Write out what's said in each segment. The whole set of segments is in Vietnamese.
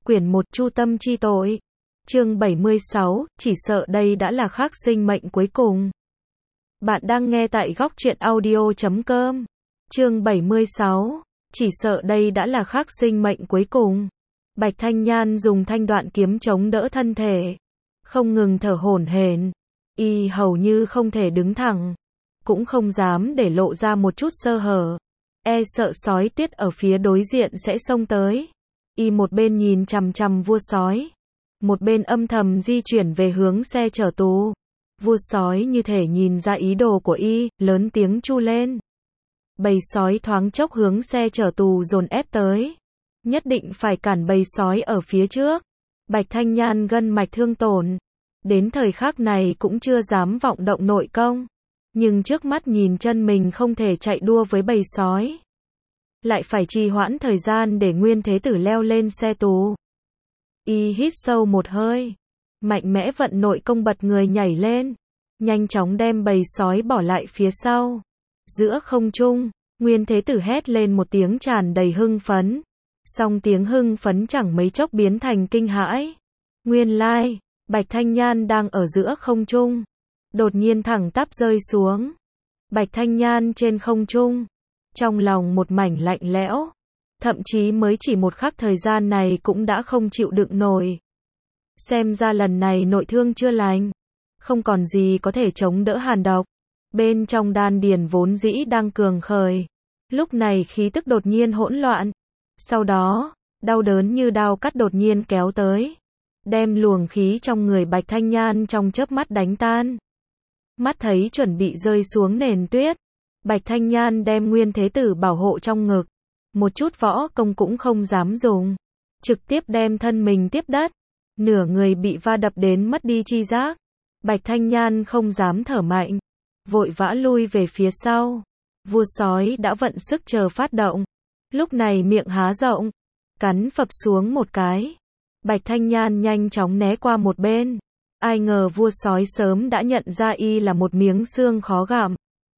Quyển 1 Chu tâm chi tội. Chương 76, chỉ sợ đây đã là khắc sinh mệnh cuối cùng. Bạn đang nghe tại góc truyện audio.com. Chương 76, chỉ sợ đây đã là khắc sinh mệnh cuối cùng. Bạch Thanh Nhan dùng thanh đoạn kiếm chống đỡ thân thể, không ngừng thở hổn hển, y hầu như không thể đứng thẳng, cũng không dám để lộ ra một chút sơ hở, e sợ sói tuyết ở phía đối diện sẽ xông tới. Y một bên nhìn chằm chằm vua sói, một bên âm thầm di chuyển về hướng xe chở tù. Vua sói như thể nhìn ra ý đồ của y, lớn tiếng chu lên. Bầy sói thoáng chốc hướng xe chở tù dồn ép tới. Nhất định phải cản bầy sói ở phía trước. Bạch Thanh Nhan gân mạch thương tổn, đến thời khắc này cũng chưa dám vọng động nội công. Nhưng trước mắt nhìn chân mình không thể chạy đua với bầy sói, lại phải trì hoãn thời gian để Nguyên Thế Tử leo lên xe tù. Y hít sâu một hơi, mạnh mẽ vận nội công bật người nhảy lên, nhanh chóng đem bầy sói bỏ lại phía sau. Giữa không trung, Nguyên Thế Tử hét lên một tiếng tràn đầy hưng phấn, song tiếng hưng phấn chẳng mấy chốc biến thành kinh hãi. Nguyên lai, Bạch Thanh Nhan đang ở giữa không trung, đột nhiên thẳng tắp rơi xuống. Bạch Thanh Nhan trên không trung, trong lòng một mảnh lạnh lẽo, thậm chí mới chỉ một khắc thời gian này cũng đã không chịu đựng nổi. Xem ra lần này nội thương chưa lành, không còn gì có thể chống đỡ hàn độc. Bên trong đan điền vốn dĩ đang cường khởi, lúc này khí tức đột nhiên hỗn loạn. Sau đó, đau đớn như đao cắt đột nhiên kéo tới, đem luồng khí trong người Bạch Thanh Nhan trong chớp mắt đánh tan. Mắt thấy chuẩn bị rơi xuống nền tuyết, Bạch Thanh Nhan đem Nguyên Thế Tử bảo hộ trong ngực, một chút võ công cũng không dám dùng, trực tiếp đem thân mình tiếp đất, nửa người bị va đập đến mất đi chi giác. Bạch Thanh Nhan không dám thở mạnh, vội vã lui về phía sau. Vua sói đã vận sức chờ phát động, lúc này miệng há rộng, cắn phập xuống một cái. Bạch Thanh Nhan nhanh chóng né qua một bên, ai ngờ vua sói sớm đã nhận ra y là một miếng xương khó gặm.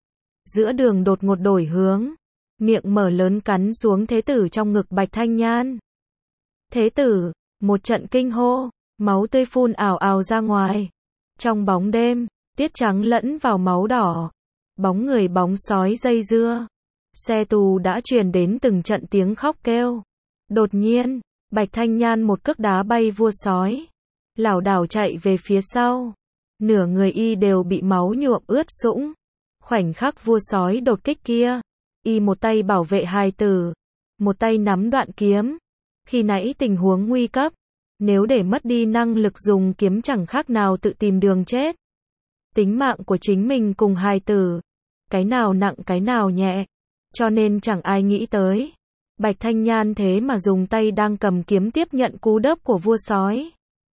Giữa đường đột ngột đổi hướng, miệng mở lớn cắn xuống Thế Tử trong ngực Bạch Thanh Nhan. Thế Tử, một trận kinh hô, máu tươi phun ào ào ra ngoài. Trong bóng đêm, tiết trắng lẫn vào máu đỏ, bóng người bóng sói dây dưa. Xe tù đã truyền đến từng trận tiếng khóc kêu. Đột nhiên, Bạch Thanh Nhan một cước đá bay vua sói, lảo đảo chạy về phía sau. Nửa người y đều bị máu nhuộm ướt sũng. Khoảnh khắc vua sói đột kích kia, y một tay bảo vệ hài tử, một tay nắm đoạn kiếm. Khi nãy tình huống nguy cấp, nếu để mất đi năng lực dùng kiếm chẳng khác nào tự tìm đường chết. Tính mạng của chính mình cùng hài tử, cái nào nặng cái nào nhẹ, cho nên chẳng ai nghĩ tới. Bạch Thanh Nhan thế mà dùng tay đang cầm kiếm tiếp nhận cú đớp của vua sói,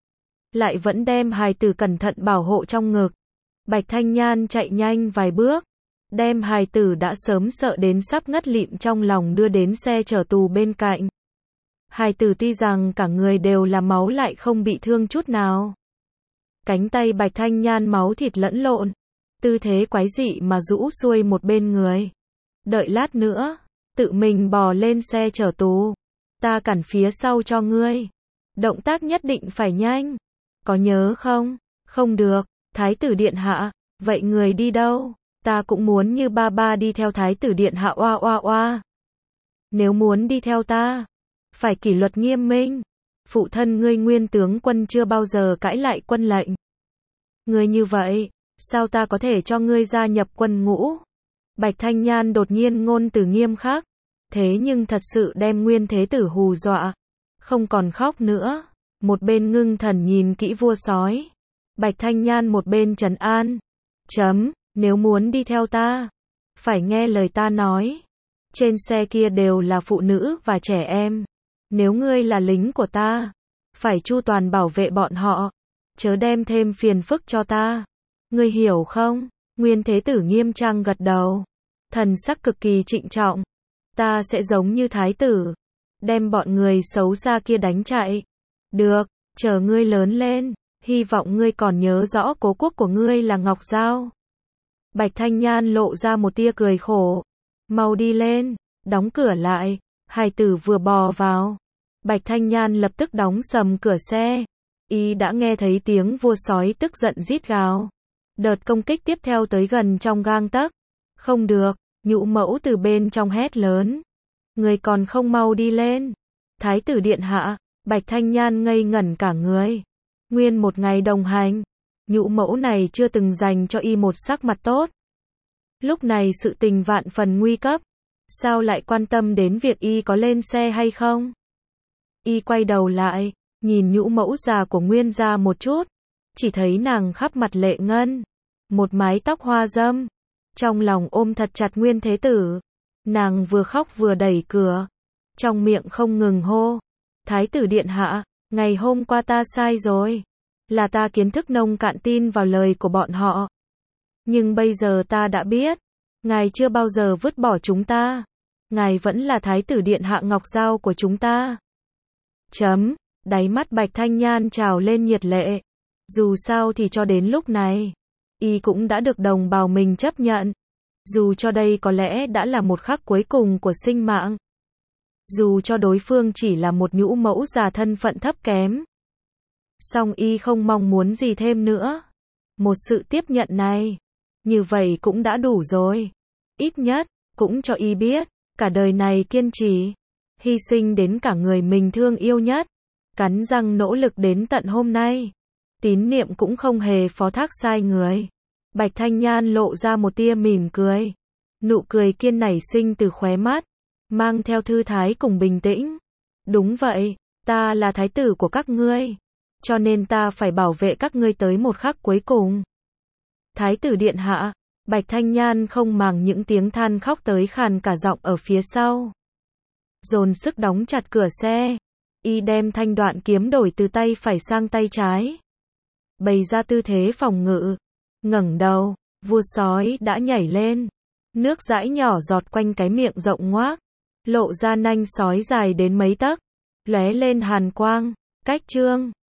lại vẫn đem hài tử cẩn thận bảo hộ trong ngực. Bạch Thanh Nhan chạy nhanh vài bước, đem hài tử đã sớm sợ đến sắp ngất lịm trong lòng đưa đến xe chở tù bên cạnh. Hài tử tuy rằng cả người đều là máu lại không bị thương chút nào. Cánh tay Bạch Thanh Nhan máu thịt lẫn lộn, tư thế quái dị mà rũ xuôi một bên người. Đợi lát nữa, tự mình bò lên xe chở tù, ta cản phía sau cho ngươi. Động tác nhất định phải nhanh, có nhớ không? Không được. Thái tử điện hạ, vậy người đi đâu? Ta cũng muốn như ba ba đi theo thái tử điện hạ oa oa oa. Nếu muốn đi theo ta, phải kỷ luật nghiêm minh. Phụ thân ngươi Nguyên tướng quân chưa bao giờ cãi lại quân lệnh. Ngươi như vậy, sao ta có thể cho ngươi gia nhập quân ngũ? Bạch Thanh Nhan đột nhiên ngôn từ nghiêm khắc, thế nhưng thật sự đem Nguyên Thế Tử hù dọa, không còn khóc nữa. Một bên ngưng thần nhìn kỹ vua sói, Bạch Thanh Nhan một bên trấn an. Nếu muốn đi theo ta, phải nghe lời ta nói. Trên xe kia đều là phụ nữ và trẻ em. Nếu ngươi là lính của ta, phải chu toàn bảo vệ bọn họ, chớ đem thêm phiền phức cho ta. Ngươi hiểu không? Nguyên Thế Tử nghiêm trang gật đầu, thần sắc cực kỳ trịnh trọng. Ta sẽ giống như thái tử, đem bọn người xấu xa kia đánh chạy. Được, chờ ngươi lớn lên, hy vọng ngươi còn nhớ rõ cố quốc của ngươi là Ngọc Giao. Bạch Thanh Nhan lộ ra một tia cười khổ. Mau đi lên, đóng cửa lại. Hài tử vừa bò vào, Bạch Thanh Nhan lập tức đóng sầm cửa xe. Y đã nghe thấy tiếng vua sói tức giận rít gào. Đợt công kích tiếp theo tới gần trong gang tấc. Không được, Nhũ Mẫu từ bên trong hét lớn. Người còn không mau đi lên. Thái tử điện hạ, Bạch Thanh Nhan ngây ngẩn cả người. Nguyên một ngày đồng hành, Nhũ Mẫu này chưa từng dành cho y một sắc mặt tốt. Lúc này sự tình vạn phần nguy cấp. Sao lại quan tâm đến việc y có lên xe hay không? Y quay đầu lại, nhìn Nhũ Mẫu già của Nguyên gia một chút. Chỉ thấy nàng khắp mặt lệ ngân. Một mái tóc hoa dâm. Trong lòng ôm thật chặt Nguyên Thế Tử. Nàng vừa khóc vừa đẩy cửa. Trong miệng không ngừng hô. Thái tử điện hạ, ngày hôm qua ta sai rồi. Là ta kiến thức nông cạn tin vào lời của bọn họ. Nhưng bây giờ ta đã biết. Ngài chưa bao giờ vứt bỏ chúng ta. Ngài vẫn là Thái tử điện hạ ngọc dao của chúng ta. Đáy mắt Bạch Thanh Nhan trào lên nhiệt lệ. Dù sao thì cho đến lúc này, y cũng đã được đồng bào mình chấp nhận. Dù cho đây có lẽ đã là một khắc cuối cùng của sinh mạng. Dù cho đối phương chỉ là một Nhũ Mẫu già thân phận thấp kém. Song y không mong muốn gì thêm nữa. Một sự tiếp nhận này, như vậy cũng đã đủ rồi. Ít nhất, cũng cho y biết, cả đời này kiên trì, hy sinh đến cả người mình thương yêu nhất, cắn răng nỗ lực đến tận hôm nay. Tín niệm cũng không hề phó thác sai người. Bạch Thanh Nhan lộ ra một tia mỉm cười. Nụ cười kiên nảy sinh từ khóe mắt, mang theo thư thái cùng bình tĩnh. Đúng vậy, ta là thái tử của các ngươi, cho nên ta phải bảo vệ các ngươi tới một khắc cuối cùng. Thái tử điện hạ, Bạch Thanh Nhan không màng những tiếng than khóc tới khàn cả giọng ở phía sau. Dồn sức đóng chặt cửa xe, y đem thanh đoạn kiếm đổi từ tay phải sang tay trái. Bày ra tư thế phòng ngự, ngẩng đầu, vua sói đã nhảy lên. Nước dãi nhỏ giọt quanh cái miệng rộng ngoác, lộ ra nanh sói dài đến mấy tấc, lóe lên hàn quang, cách chương.